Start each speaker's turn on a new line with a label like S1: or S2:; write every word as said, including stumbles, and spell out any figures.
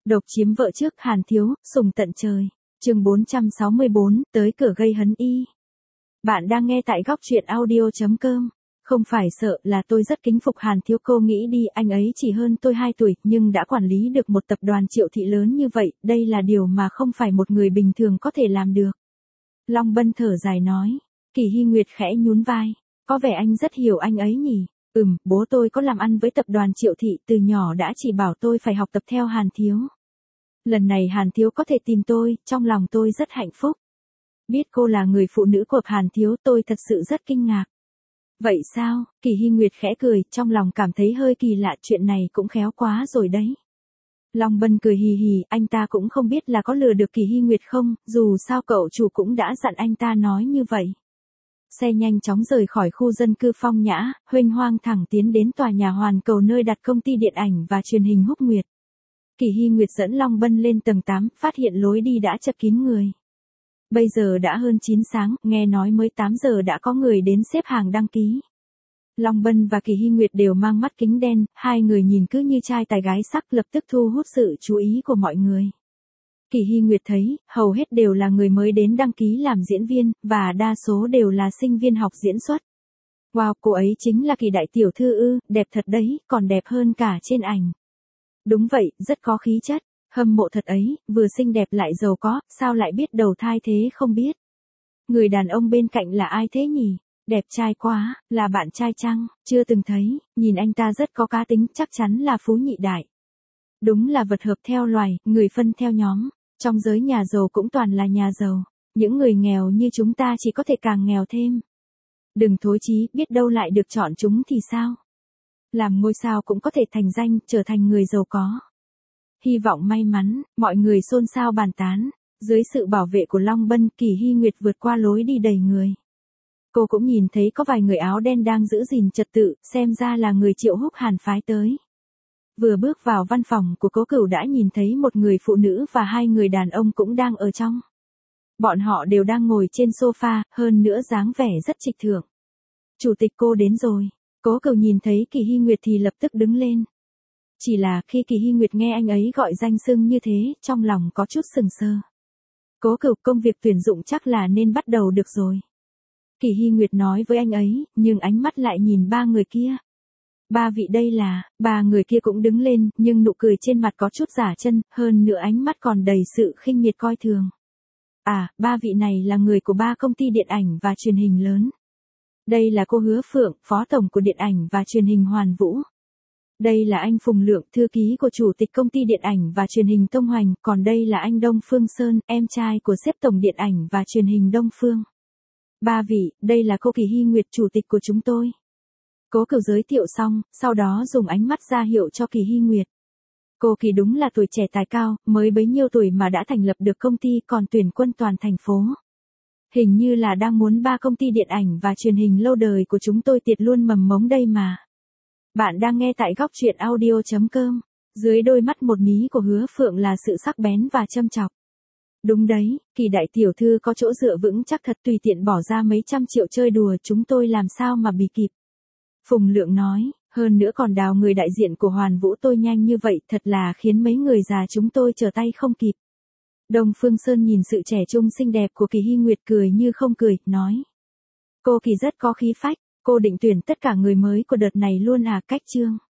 S1: Độc chiếm vợ trước Hàn Thiếu, sùng tận trời. Chương bốn trăm sáu mươi bốn, tới cửa gây hấn y. Bạn đang nghe tại góc truyện audio chấm com. Không phải sợ, là tôi rất kính phục Hàn Thiếu. Cô nghĩ đi, anh ấy chỉ hơn tôi hai tuổi, nhưng đã quản lý được một tập đoàn triệu thị lớn như vậy, đây là điều mà không phải một người bình thường có thể làm được. Long Bân thở dài nói. Kỳ Hy Nguyệt khẽ nhún vai. Có vẻ anh rất hiểu anh ấy nhỉ. Ừm, bố tôi có làm ăn với tập đoàn triệu thị, từ nhỏ đã chỉ bảo tôi phải học tập theo Hàn Thiếu. Lần này Hàn Thiếu có thể tìm tôi, trong lòng tôi rất hạnh phúc. Biết cô là người phụ nữ của Hàn Thiếu, tôi thật sự rất kinh ngạc. Vậy sao? Kỳ Hy Nguyệt khẽ cười, trong lòng cảm thấy hơi kỳ lạ, chuyện này cũng khéo quá rồi đấy. Long Bân cười hì hì, anh ta cũng không biết là có lừa được Kỳ Hy Nguyệt không, dù sao cậu chủ cũng đã dặn anh ta nói như vậy. Xe nhanh chóng rời khỏi khu dân cư phong nhã, huênh hoang thẳng tiến đến tòa nhà Hoàn Cầu nơi đặt công ty điện ảnh và truyền hình Húc Nguyệt. Kỳ Hy Nguyệt dẫn Long Bân lên tầng tám, phát hiện lối đi đã chật kín người. Bây giờ đã hơn chín sáng, nghe nói mới tám giờ đã có người đến xếp hàng đăng ký. Long Bân và Kỳ Hy Nguyệt đều mang mắt kính đen, hai người nhìn cứ như trai tài gái sắc, lập tức thu hút sự chú ý của mọi người. Kỳ Hy Nguyệt thấy, hầu hết đều là người mới đến đăng ký làm diễn viên, và đa số đều là sinh viên học diễn xuất. Wow, cô ấy chính là Kỳ đại tiểu thư ư, đẹp thật đấy, còn đẹp hơn cả trên ảnh. Đúng vậy, rất có khí chất, hâm mộ thật ấy, vừa xinh đẹp lại giàu có, sao lại biết đầu thai thế không biết. Người đàn ông bên cạnh là ai thế nhỉ? Đẹp trai quá, là bạn trai chăng? Chưa từng thấy, nhìn anh ta rất có cá tính, chắc chắn là phú nhị đại. Đúng là vật hợp theo loài, người phân theo nhóm. Trong giới nhà giàu cũng toàn là nhà giàu. Những người nghèo như chúng ta chỉ có thể càng nghèo thêm. Đừng thối chí, biết đâu lại được chọn chúng thì sao? Làm ngôi sao cũng có thể thành danh, trở thành người giàu có. Hy vọng may mắn, mọi người xôn xao bàn tán. Dưới sự bảo vệ của Long Bân, Kỳ Hy Nguyệt vượt qua lối đi đầy người. Cô cũng nhìn thấy có vài người áo đen đang giữ gìn trật tự, xem ra là người Triệu Húc Hàn phái tới. Vừa bước vào văn phòng của Cố Cửu đã nhìn thấy một người phụ nữ và hai người đàn ông cũng đang ở trong. Bọn họ đều đang ngồi trên sofa, hơn nữa dáng vẻ rất trịch thượng. Chủ tịch cô đến rồi. Cố Cửu nhìn thấy Kỳ Hy Nguyệt thì lập tức đứng lên. Chỉ là khi Kỳ Hy Nguyệt nghe anh ấy gọi danh xưng như thế, trong lòng có chút sừng sờ. Cố Cửu, công việc tuyển dụng chắc là nên bắt đầu được rồi. Kỳ Hy Nguyệt nói với anh ấy, nhưng ánh mắt lại nhìn ba người kia. Ba vị đây là, ba người kia cũng đứng lên, nhưng nụ cười trên mặt có chút giả chân, hơn nữa ánh mắt còn đầy sự khinh miệt coi thường. À, ba vị này là người của ba công ty điện ảnh và truyền hình lớn. Đây là cô Hứa Phượng, phó tổng của điện ảnh và truyền hình Hoàn Vũ. Đây là anh Phùng Lượng, thư ký của chủ tịch công ty điện ảnh và truyền hình Tông Hoành, còn đây là anh Đông Phương Sơn, em trai của sếp tổng điện ảnh và truyền hình Đông Phương. Ba vị, đây là cô Kỳ Hy Nguyệt, chủ tịch của chúng tôi. Cố Cửu giới thiệu xong, sau đó dùng ánh mắt ra hiệu cho Kỳ Hy Nguyệt. Cô Kỳ đúng là tuổi trẻ tài cao, mới bấy nhiêu tuổi mà đã thành lập được công ty, còn tuyển quân toàn thành phố. Hình như là đang muốn ba công ty điện ảnh và truyền hình lâu đời của chúng tôi tiệt luôn mầm mống đây mà. Bạn đang nghe tại góc truyện audio chấm com. Dưới đôi mắt một mí của Hứa Phượng là sự sắc bén và châm chọc. Đúng đấy, Kỳ đại tiểu thư có chỗ dựa vững chắc thật, tùy tiện bỏ ra mấy trăm triệu chơi đùa chúng tôi làm sao mà bì kịp. Phùng Lượng nói, hơn nữa còn đào người đại diện của Hoàn Vũ tôi nhanh như vậy, thật là khiến mấy người già chúng tôi trở tay không kịp. Đông Phương Sơn nhìn sự trẻ trung xinh đẹp của Kỳ Hy Nguyệt cười như không cười, nói. Cô Kỳ rất có khí phách, cô định tuyển tất cả người mới của đợt này luôn à? Cách chương.